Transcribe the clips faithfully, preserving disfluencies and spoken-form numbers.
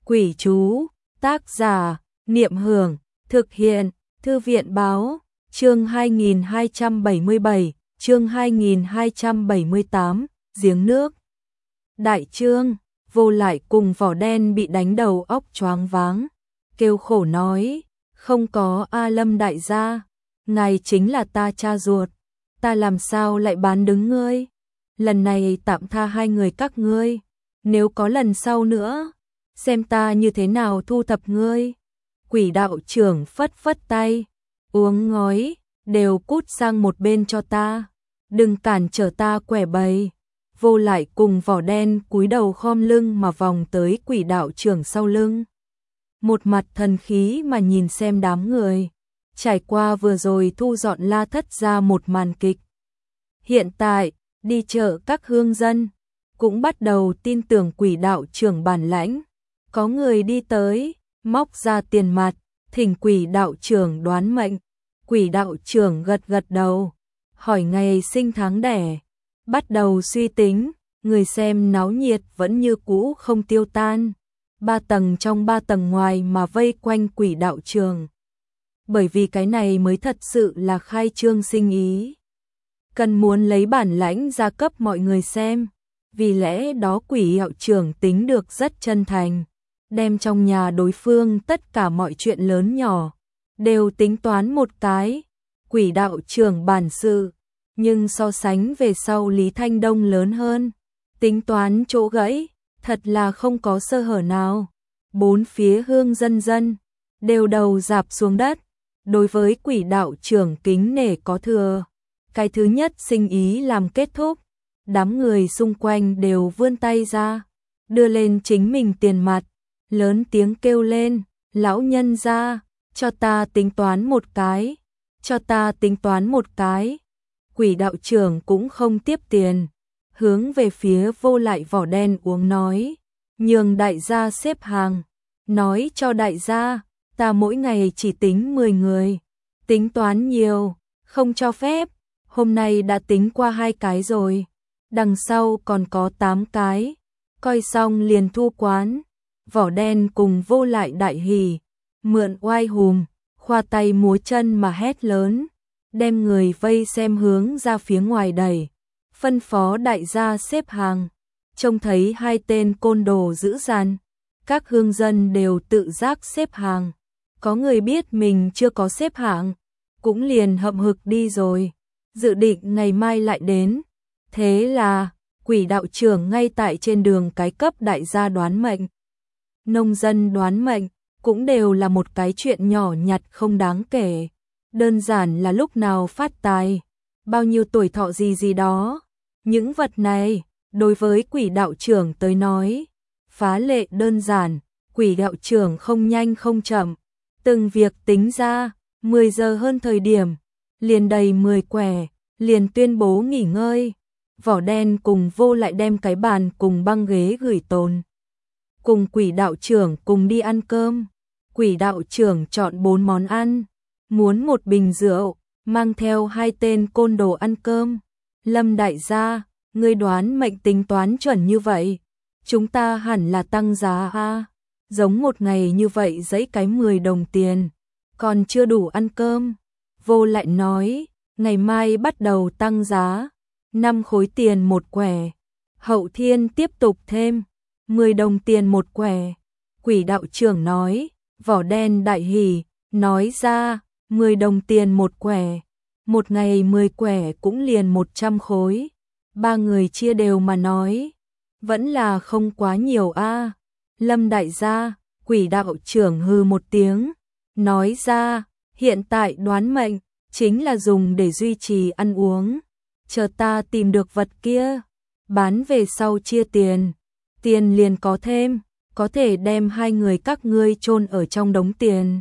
Quỷ chú, tác giả, Niệm Hưởng, thực hiện, Thư viện báo, chương hai nghìn hai trăm bảy mươi bảy, chương hai nghìn hai trăm bảy mươi tám, giếng nước. Đại trương, Vô Lại cùng Vỏ Đen bị đánh đầu óc choáng váng, kêu khổ nói, không có A Lâm đại gia, ngài chính là ta cha ruột, ta làm sao lại bán đứng ngươi, lần này tạm tha hai người các ngươi, nếu có lần sau nữa, xem ta như thế nào thu thập ngươi. Quỷ đạo trưởng phất phất tay, uống ngói, đều cút sang một bên cho ta, đừng cản trở ta quẻ bày. Vô Lại cùng Vỏ Đen cúi đầu khom lưng mà vòng tới quỷ đạo trưởng sau lưng. Một mặt thần khí mà nhìn xem đám người, trải qua vừa rồi thu dọn La Thất ra một màn kịch. Hiện tại, đi chợ các hương dân, cũng bắt đầu tin tưởng quỷ đạo trưởng bản lãnh. Có người đi tới, móc ra tiền mặt, thỉnh quỷ đạo trưởng đoán mệnh. Quỷ đạo trưởng gật gật đầu, hỏi ngày sinh tháng đẻ, bắt đầu suy tính, người xem náo nhiệt vẫn như cũ không tiêu tan. Ba tầng trong ba tầng ngoài mà vây quanh quỷ đạo trưởng. Bởi vì cái này mới thật sự là khai trương sinh ý. Cần muốn lấy bản lãnh ra cấp mọi người xem. Vì lẽ đó quỷ đạo trưởng tính được rất chân thành. Đem trong nhà đối phương tất cả mọi chuyện lớn nhỏ đều tính toán một cái. Quỷ đạo trưởng bản sự, nhưng so sánh về sau Lý Thanh Đông lớn hơn. Tính toán chỗ gãy, thật là không có sơ hở nào. Bốn phía hương dân dân đều đầu rạp xuống đất. Đối với quỷ đạo trưởng kính nể có thừa. Cái thứ nhất sinh ý làm kết thúc, đám người xung quanh đều vươn tay ra, đưa lên chính mình tiền mặt, lớn tiếng kêu lên, lão nhân ra, cho ta tính toán một cái, cho ta tính toán một cái. Quỷ đạo trưởng cũng không tiếp tiền, hướng về phía Vô Lại Vỏ Đen uống nói, nhường đại gia xếp hàng, nói cho đại gia, ta mỗi ngày chỉ tính mười người, tính toán nhiều, không cho phép, hôm nay đã tính qua hai cái rồi, đằng sau còn có tám cái, coi xong liền thu quán. Vỏ Đen cùng Vô Lại đại hỉ, mượn oai hùm, khoa tay múa chân mà hét lớn, đem người vây xem hướng ra phía ngoài đẩy, phân phó đại gia xếp hàng. Trông thấy hai tên côn đồ dữ dằn, các hương dân đều tự giác xếp hàng. Có người biết mình chưa có xếp hạng, cũng liền hậm hực đi rồi, dự định ngày mai lại đến. Thế là, quỷ đạo trưởng ngay tại trên đường cái cấp đại gia đoán mệnh. Nông dân đoán mệnh, cũng đều là một cái chuyện nhỏ nhặt không đáng kể. Đơn giản là lúc nào phát tài, bao nhiêu tuổi thọ gì gì đó. Những vật này, đối với quỷ đạo trưởng tới nói, phá lệ đơn giản, quỷ đạo trưởng không nhanh không chậm. Từng việc tính ra, mười giờ hơn thời điểm, liền đầy mười quẻ, liền tuyên bố nghỉ ngơi. Vỏ Đen cùng Vô Lại đem cái bàn cùng băng ghế gửi tồn. Cùng quỷ đạo trưởng cùng đi ăn cơm. Quỷ đạo trưởng chọn bốn món ăn, muốn một bình rượu, mang theo hai tên côn đồ ăn cơm. Lâm đại gia, ngươi đoán mệnh tính toán chuẩn như vậy, chúng ta hẳn là tăng giá a. Giống một ngày như vậy giấy cái mười đồng tiền, còn chưa đủ ăn cơm. Vô Lại nói, ngày mai bắt đầu tăng giá, năm khối tiền một quẻ, hậu thiên tiếp tục thêm, mười đồng tiền một quẻ. Quỷ đạo trưởng nói, Vỏ Đen đại hỉ, nói ra, mười đồng tiền một quẻ, một ngày mười quẻ cũng liền một trăm khối. Ba người chia đều mà nói, vẫn là không quá nhiều a. Lâm đại gia, quỷ đạo trưởng hừ một tiếng, nói ra, hiện tại đoán mệnh, chính là dùng để duy trì ăn uống. Chờ ta tìm được vật kia, bán về sau chia tiền, tiền liền có thêm, có thể đem hai người các ngươi chôn ở trong đống tiền.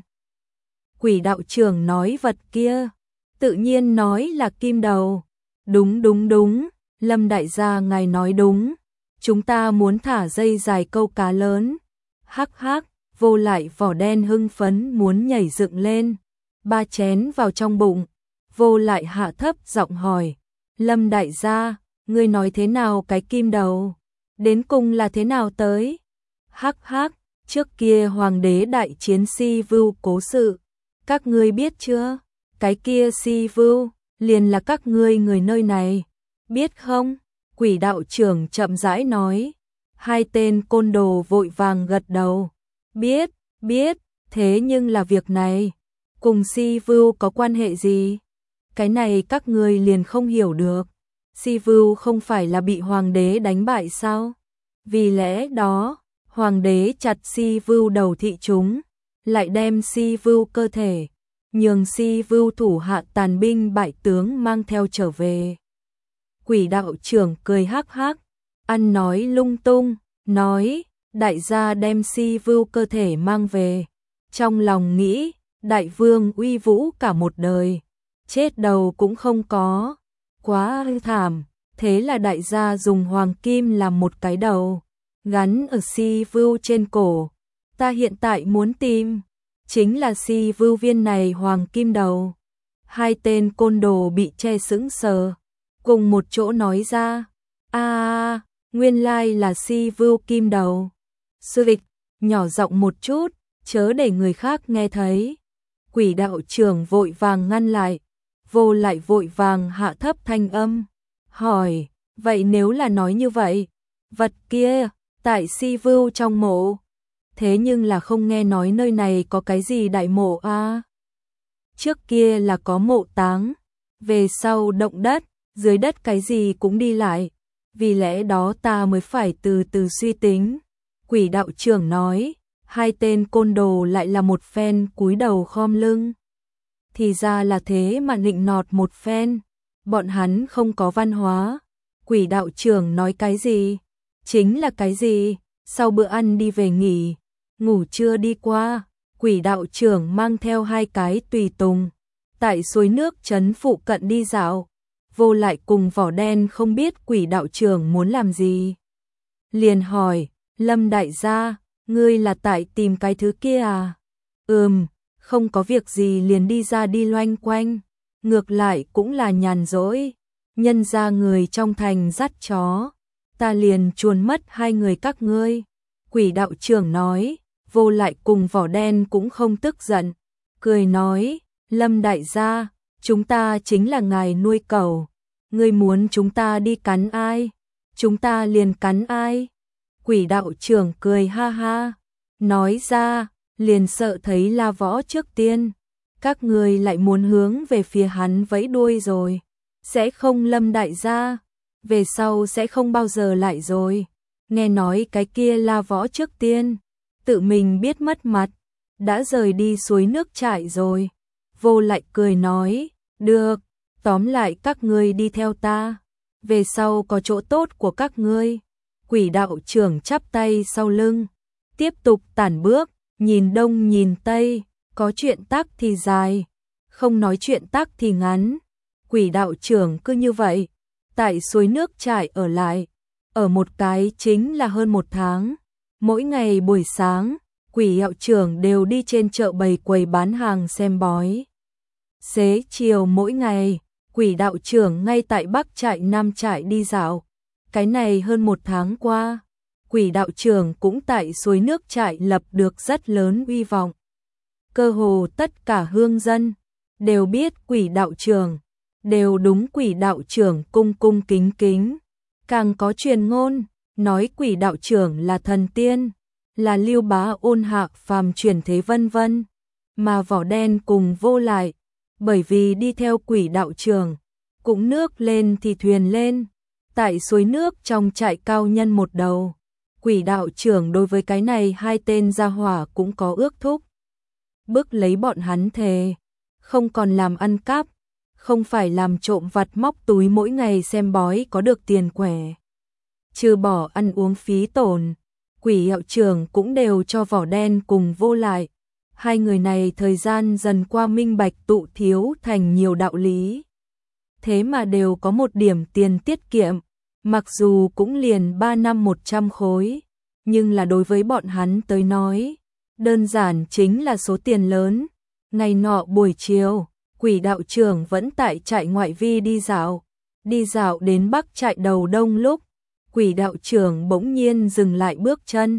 Quỷ đạo trưởng nói vật kia, tự nhiên nói là kim đầu. Đúng đúng đúng, Lâm đại gia ngài nói đúng, chúng ta muốn thả dây dài câu cá lớn. Hắc hắc, Vô Lại Vỏ Đen hưng phấn muốn nhảy dựng lên, ba chén vào trong bụng. Vô Lại hạ thấp giọng hỏi, Lâm đại gia, ngươi nói thế nào cái kim đầu, đến cùng là thế nào tới? Hắc hắc, trước kia hoàng đế đại chiến Si Vưu cố sự, các ngươi biết chưa? Cái kia Si Vưu, liền là các ngươi người nơi này, biết không? Quỷ đạo trưởng chậm rãi nói. Hai tên côn đồ vội vàng gật đầu. Biết, biết, thế nhưng là việc này, cùng Si Vưu có quan hệ gì? Cái này các ngươi liền không hiểu được. Si Vưu không phải là bị hoàng đế đánh bại sao? Vì lẽ đó, hoàng đế chặt Si Vưu đầu thị chúng, lại đem Si Vưu cơ thể, nhường Si Vưu thủ hạ tàn binh bại tướng mang theo trở về. Quỷ đạo trưởng cười hắc hắc, ăn nói lung tung, nói, đại gia đem Si Vưu cơ thể mang về, trong lòng nghĩ, đại vương uy vũ cả một đời, chết đầu cũng không có, quá thảm, thế là đại gia dùng hoàng kim làm một cái đầu, gắn ở Si Vưu trên cổ. Ta hiện tại muốn tìm, chính là Si Vưu viên này hoàng kim đầu. Hai tên côn đồ bị che sững sờ, cùng một chỗ nói ra, a, nguyên lai là Si Vưu kim đầu. Sư địch, nhỏ giọng một chút, chớ để người khác nghe thấy. Quỷ đạo trưởng vội vàng ngăn lại, Vô lại vội vàng hạ thấp thanh âm, hỏi, vậy nếu là nói như vậy, vật kia, tại Si Vưu trong mộ, thế nhưng là không nghe nói nơi này có cái gì đại mộ a. À? Trước kia là có mộ táng, về sau động đất, dưới đất cái gì cũng đi lại, vì lẽ đó ta mới phải từ từ suy tính. Quỷ đạo trưởng nói, hai tên côn đồ lại là một phen cúi đầu khom lưng. Thì ra là thế mà nịnh nọt một phen, bọn hắn không có văn hóa. Quỷ đạo trưởng nói cái gì? Chính là cái gì? Sau bữa ăn đi về nghỉ, ngủ trưa đi qua, quỷ đạo trưởng mang theo hai cái tùy tùng, tại suối nước trấn phụ cận đi dạo. Vô lại cùng vỏ đen không biết quỷ đạo trưởng muốn làm gì. Liền hỏi, Lâm đại gia, ngươi là tại tìm cái thứ kia à? Ừm, không có việc gì liền đi ra đi loanh quanh, ngược lại cũng là nhàn rỗi, nhân ra người trong thành dắt chó, ta liền chuồn mất hai người các ngươi. Quỷ đạo trưởng nói, vô lại cùng vỏ đen cũng không tức giận, cười nói, Lâm đại gia, chúng ta chính là ngài nuôi cẩu, ngươi muốn chúng ta đi cắn ai, chúng ta liền cắn ai. Quỷ đạo trưởng cười ha ha, nói ra, liền sợ thấy La Võ trước tiên, các ngươi lại muốn hướng về phía hắn vẫy đuôi rồi, sẽ không Lâm đại gia, về sau sẽ không bao giờ lại rồi. Nghe nói cái kia La Võ trước tiên, tự mình biết mất mặt, đã rời đi suối nước chảy rồi. Vô lại cười nói, được, tóm lại các ngươi đi theo ta, về sau có chỗ tốt của các ngươi. Quỷ đạo trưởng chắp tay sau lưng, tiếp tục tản bước, nhìn đông nhìn tây, có chuyện tắc thì dài, không nói chuyện tắc thì ngắn. Quỷ đạo trưởng cứ như vậy, tại suối nước chảy ở lại, ở một cái chính là hơn một tháng. Mỗi ngày buổi sáng, quỷ đạo trưởng đều đi trên chợ bày quầy bán hàng xem bói. Xế chiều mỗi ngày, quỷ đạo trưởng ngay tại Bắc trại Nam trại đi dạo. Cái này hơn một tháng qua, quỷ đạo trưởng cũng tại suối nước trại lập được rất lớn uy vọng. Cơ hồ tất cả hương dân đều biết quỷ đạo trưởng, đều đúng quỷ đạo trưởng cung cung kính kính. Càng có truyền ngôn, nói quỷ đạo trưởng là thần tiên, là Lưu Bá Ôn hạ phàm chuyển thế vân vân. Mà vỏ đen cùng vô lại, bởi vì đi theo quỷ đạo trưởng, cũng nước lên thì thuyền lên, tại suối nước trong trại cao nhân một đầu. Quỷ đạo trưởng đối với cái này hai tên gia hỏa cũng có ước thúc. Bức lấy bọn hắn thề, không còn làm ăn cắp, không phải làm trộm vặt móc túi mỗi ngày xem bói có được tiền quẻ. Trừ bỏ ăn uống phí tổn, quỷ đạo trưởng cũng đều cho vỏ đen cùng vô lại. Hai người này thời gian dần qua minh bạch tụ thiếu thành nhiều đạo lý. Thế mà đều có một điểm tiền tiết kiệm, mặc dù cũng liền ba năm một trăm khối, nhưng là đối với bọn hắn tới nói, đơn giản chính là số tiền lớn. Ngày nọ buổi chiều, quỷ đạo trưởng vẫn tại trại ngoại vi đi dạo, đi dạo đến Bắc trại đầu đông lúc, quỷ đạo trưởng bỗng nhiên dừng lại bước chân,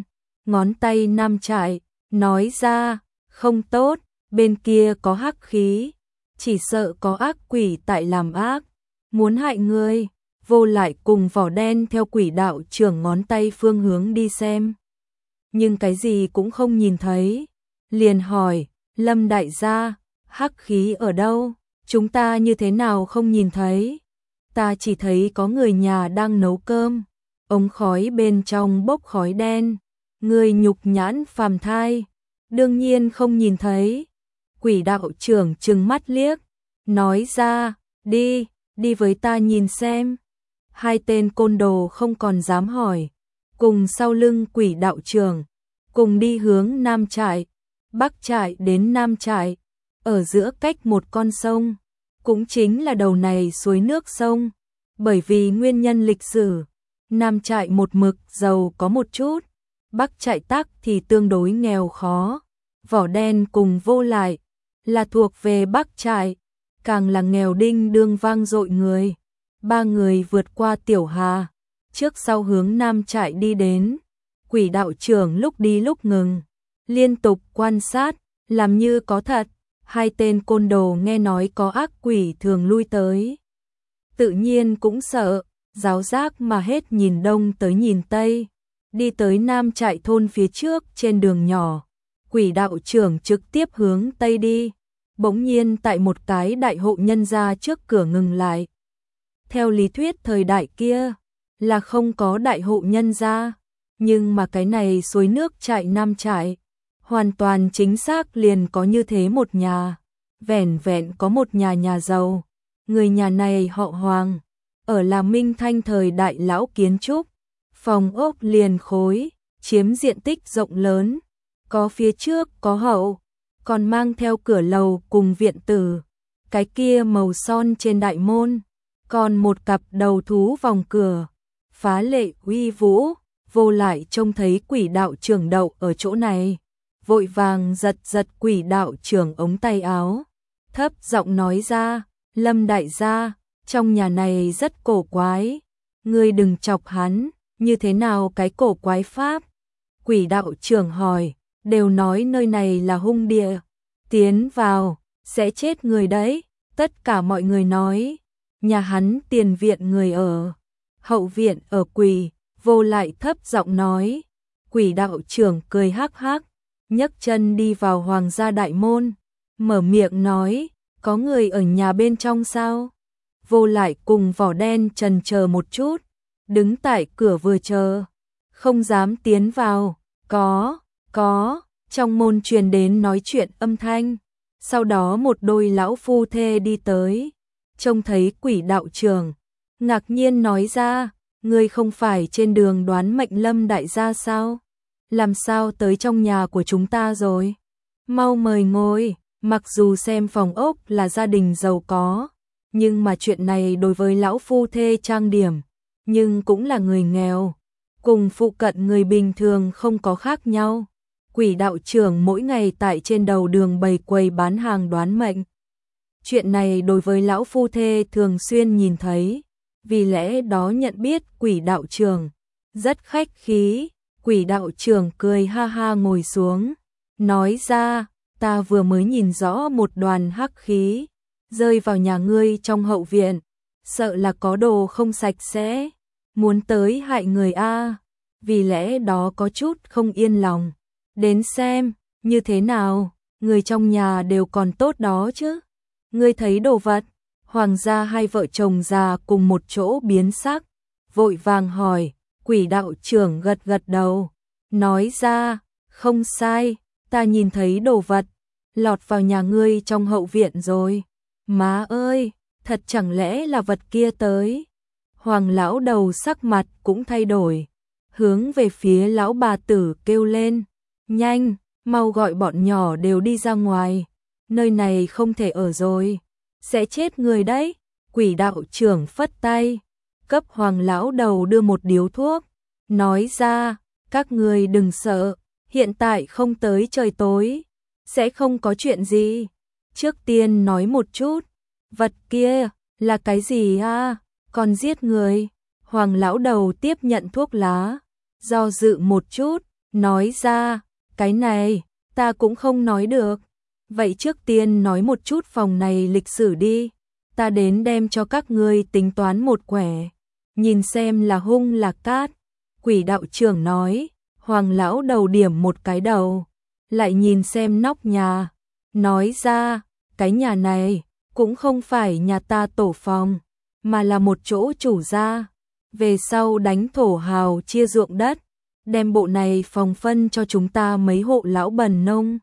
ngón tay nam trại, nói ra, không tốt, bên kia có hắc khí, chỉ sợ có ác quỷ tại làm ác, muốn hại ngươi. Vô Lại cùng Vỏ Đen theo quỷ đạo trưởng ngón tay phương hướng đi xem, nhưng cái gì cũng không nhìn thấy, liền hỏi, Lâm đại gia, hắc khí ở đâu? Chúng ta như thế nào không nhìn thấy? Ta chỉ thấy có người nhà đang nấu cơm, ống khói bên trong bốc khói đen, người nhục nhãn phàm thai, đương nhiên không nhìn thấy. Quỷ đạo trưởng trừng mắt liếc, nói ra, đi, đi với ta nhìn xem. Hai tên côn đồ không còn dám hỏi, cùng sau lưng quỷ đạo trưởng, cùng đi hướng Nam trại, Bắc trại đến Nam trại, ở giữa cách một con sông, cũng chính là đầu này suối nước sông, bởi vì nguyên nhân lịch sử, Nam trại một mực giàu có một chút, Bắc trại tắc thì tương đối nghèo khó. Vỏ Đen cùng Vô Lại là thuộc về Bắc trại, càng là nghèo đinh đương vang dội người. Ba người vượt qua tiểu hà, trước sau hướng Nam trại đi đến. Quỷ đạo trưởng lúc đi lúc ngừng, liên tục quan sát, làm như có thật. Hai tên côn đồ nghe nói có ác quỷ thường lui tới, tự nhiên cũng sợ, giáo giác mà hết nhìn đông tới nhìn tây, đi tới Nam trại thôn phía trước. Trên đường nhỏ, quỷ đạo trưởng trực tiếp hướng tây đi, bỗng nhiên tại một cái đại hộ nhân gia trước cửa ngừng lại. Theo lý thuyết thời đại kia là không có đại hộ nhân gia, nhưng mà cái này suối nước trại Nam trại hoàn toàn chính xác liền có như thế một nhà, vẻn vẹn có một nhà nhà giàu. Người nhà này họ Hoàng, ở là Minh Thanh thời đại lão kiến trúc, phòng ốc liền khối, chiếm diện tích rộng lớn, có phía trước có hậu, còn mang theo cửa lầu cùng viện tử, cái kia màu son trên đại môn, còn một cặp đầu thú vòng cửa, phá lệ uy vũ. Vô Lại trông thấy quỷ đạo trưởng đậu ở chỗ này, vội vàng giật giật quỷ đạo trưởng ống tay áo, thấp giọng nói ra, Lâm đại gia, trong nhà này rất cổ quái, ngươi đừng chọc hắn. Như thế nào cái cổ quái pháp? Quỷ đạo trưởng hỏi, đều nói nơi này là hung địa, tiến vào sẽ chết người đấy. Tất cả mọi người nói, nhà hắn tiền viện người ở, hậu viện ở quỷ. Vô Lại thấp giọng nói. Quỷ đạo trưởng cười hắc hắc, nhấc chân đi vào Hoàng gia đại môn, mở miệng nói, có người ở nhà bên trong sao? Vô Lại cùng Vỏ Đen chần chờ một chút, đứng tại cửa vừa chờ, không dám tiến vào. Có, có, trong môn truyền đến nói chuyện âm thanh, sau đó một đôi lão phu thê đi tới, trông thấy quỷ đạo trưởng, ngạc nhiên nói ra, ngươi không phải trên đường đoán mệnh Lâm đại gia sao? Làm sao tới trong nhà của chúng ta rồi? Mau mời ngồi. Mặc dù xem phòng ốc là gia đình giàu có, nhưng mà chuyện này đối với lão phu thê trang điểm, nhưng cũng là người nghèo, cùng phụ cận người bình thường không có khác nhau. Quỷ đạo trưởng mỗi ngày tại trên đầu đường bày quầy bán hàng đoán mệnh. Chuyện này đối với lão phu thê thường xuyên nhìn thấy, vì lẽ đó nhận biết quỷ đạo trưởng, rất khách khí. Quỷ đạo trưởng cười ha ha ngồi xuống, nói ra, ta vừa mới nhìn rõ một đoàn hắc khí, rơi vào nhà ngươi trong hậu viện, sợ là có đồ không sạch sẽ, muốn tới hại người a, vì lẽ đó có chút không yên lòng, đến xem, như thế nào, người trong nhà đều còn tốt đó chứ, ngươi thấy đồ vật. Hoàng gia hai vợ chồng già cùng một chỗ biến sắc, vội vàng hỏi. Quỷ đạo trưởng gật gật đầu, nói ra, không sai, ta nhìn thấy đồ vật, lọt vào nhà ngươi trong hậu viện rồi. Má ơi, thật chẳng lẽ là vật kia tới? Hoàng lão đầu sắc mặt cũng thay đổi, hướng về phía lão bà tử kêu lên, nhanh, mau gọi bọn nhỏ đều đi ra ngoài, nơi này không thể ở rồi, sẽ chết người đấy. Quỷ đạo trưởng phất tay, cấp Hoàng lão đầu đưa một điếu thuốc, nói ra, các người đừng sợ, hiện tại không tới trời tối, sẽ không có chuyện gì. Trước tiên nói một chút, vật kia là cái gì a? Còn giết người? Hoàng lão đầu tiếp nhận thuốc lá, do dự một chút, nói ra, cái này, ta cũng không nói được. Vậy trước tiên nói một chút phòng này lịch sử đi, ta đến đem cho các ngươi tính toán một quẻ, nhìn xem là hung là cát. Quỷ đạo trưởng nói, Hoàng lão đầu điểm một cái đầu, lại nhìn xem nóc nhà, nói ra, cái nhà này cũng không phải nhà ta tổ phòng, mà là một chỗ chủ gia, về sau đánh thổ hào chia ruộng đất, đem bộ này phòng phân cho chúng ta mấy hộ lão bần nông.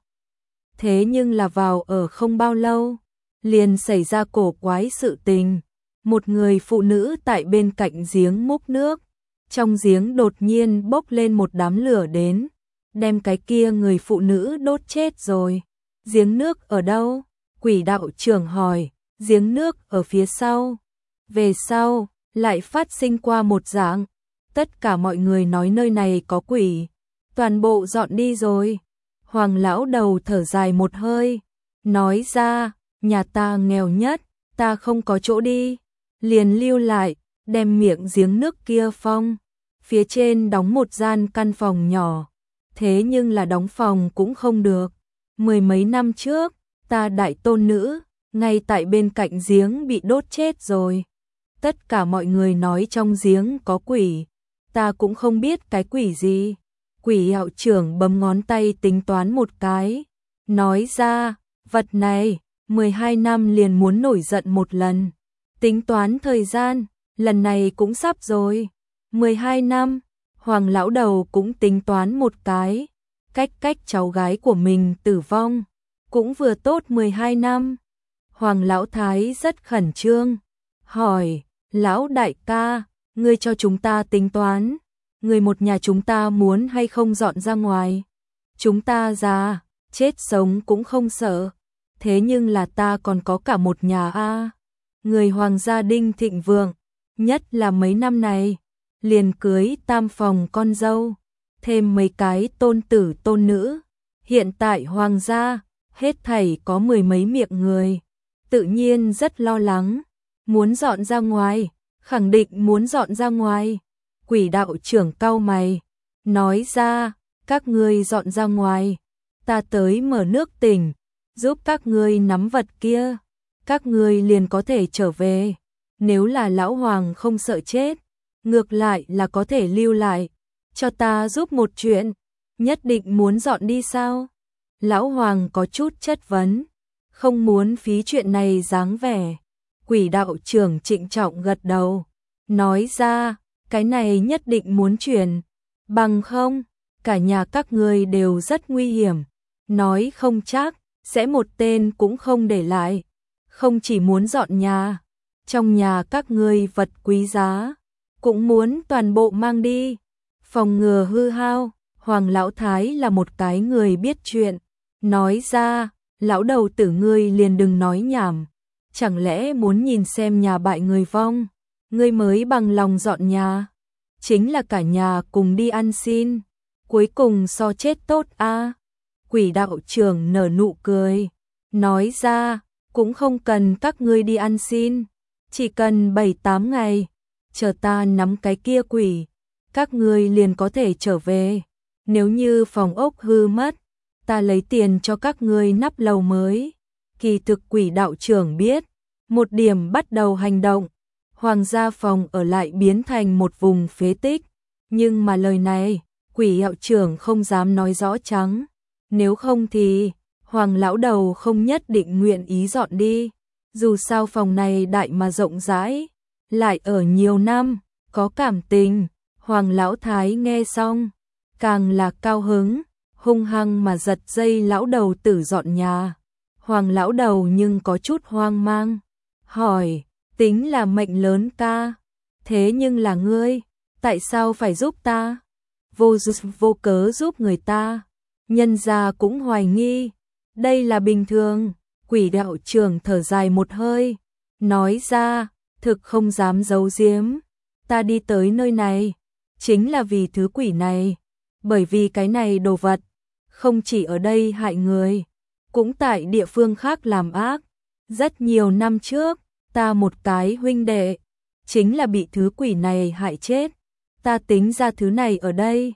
Thế nhưng là vào ở không bao lâu, liền xảy ra cổ quái sự tình, một người phụ nữ tại bên cạnh giếng múc nước, trong giếng đột nhiên bốc lên một đám lửa đến, đem cái kia người phụ nữ đốt chết rồi. Giếng nước ở đâu? Quỷ đạo trưởng hỏi. Giếng nước ở phía sau. Về sau, lại phát sinh qua một dạng, tất cả mọi người nói nơi này có quỷ, toàn bộ dọn đi rồi. Hoàng lão đầu thở dài một hơi, nói ra, nhà ta nghèo nhất, ta không có chỗ đi, liền lưu lại, đem miệng giếng nước kia phong, phía trên đóng một gian căn phòng nhỏ, thế nhưng là đóng phòng cũng không được. Mười mấy năm trước, ta đại tôn nữ, ngay tại bên cạnh giếng bị đốt chết rồi. Tất cả mọi người nói trong giếng có quỷ, ta cũng không biết cái quỷ gì. Quỷ đạo trưởng bấm ngón tay tính toán một cái, nói ra, vật này, mười hai năm liền muốn nổi giận một lần. Tính toán thời gian, lần này cũng sắp rồi. mười hai năm, Hoàng lão đầu cũng tính toán một cái, cách cách cháu gái của mình tử vong, cũng vừa tốt mười hai năm. Hoàng lão thái rất khẩn trương, hỏi, lão đại ca, ngươi cho chúng ta tính toán, người một nhà chúng ta muốn hay không dọn ra ngoài. Chúng ta già, chết sống cũng không sợ, thế nhưng là ta còn có cả một nhà a. Người hoàng gia đinh thịnh vượng, nhất là mấy năm này, liền cưới tam phòng con dâu, thêm mấy cái tôn tử tôn nữ. Hiện tại hoàng gia, hết thảy có mười mấy miệng người, tự nhiên rất lo lắng, muốn dọn ra ngoài, khẳng định muốn dọn ra ngoài. Quỷ đạo trưởng cau mày, nói ra, các ngươi dọn ra ngoài, ta tới mở nước tỉnh, giúp các ngươi nắm vật kia, các ngươi liền có thể trở về. Nếu là lão hoàng không sợ chết, ngược lại là có thể lưu lại, cho ta giúp một chuyện, nhất định muốn dọn đi sao? Lão hoàng có chút chất vấn, không muốn phí chuyện này dáng vẻ. Quỷ đạo trưởng trịnh trọng gật đầu, nói ra, cái này nhất định muốn chuyển, bằng không, cả nhà các ngươi đều rất nguy hiểm, nói không chắc, sẽ một tên cũng không để lại, không chỉ muốn dọn nhà, trong nhà các ngươi vật quý giá, cũng muốn toàn bộ mang đi, phòng ngừa hư hao. Hoàng lão thái là một cái người biết chuyện, nói ra, lão đầu tử ngươi liền đừng nói nhảm, chẳng lẽ muốn nhìn xem nhà bại người vong, ngươi mới bằng lòng dọn nhà, chính là cả nhà cùng đi ăn xin, cuối cùng so chết tốt a. Quỷ đạo trưởng nở nụ cười, nói ra, cũng không cần các ngươi đi ăn xin, chỉ cần bảy tám ngày, chờ ta nắm cái kia quỷ, các ngươi liền có thể trở về. Nếu như phòng ốc hư mất, ta lấy tiền cho các ngươi nắp lầu mới. Kỳ thực quỷ đạo trưởng biết, một điểm bắt đầu hành động, hoàng gia phòng ở lại biến thành một vùng phế tích, nhưng mà lời này, quỷ đạo trưởng không dám nói rõ trắng, nếu không thì hoàng lão đầu không nhất định nguyện ý dọn đi, dù sao phòng này đại mà rộng rãi, lại ở nhiều năm, có cảm tình. Hoàng lão thái nghe xong, càng là cao hứng, hung hăng mà giật dây lão đầu tử dọn nhà. Hoàng lão đầu nhưng có chút hoang mang, hỏi, tính là mệnh lớn ca, thế nhưng là ngươi, tại sao phải giúp ta? Vô vô cớ giúp người ta, nhân gia cũng hoài nghi, đây là bình thường. Quỷ đạo trưởng thở dài một hơi, nói ra, thực không dám giấu giếm, ta đi tới nơi này, chính là vì thứ quỷ này, bởi vì cái này đồ vật, không chỉ ở đây hại người, cũng tại địa phương khác làm ác. Rất nhiều năm trước, ta một cái huynh đệ, chính là bị thứ quỷ này hại chết, ta tính ra thứ này ở đây,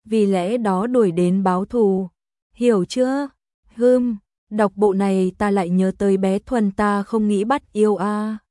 vì lẽ đó đuổi đến báo thù. Hiểu chưa? Hừm, đọc bộ này ta lại nhớ tới bé Thuần ta không nghĩ bắt yêu a. À.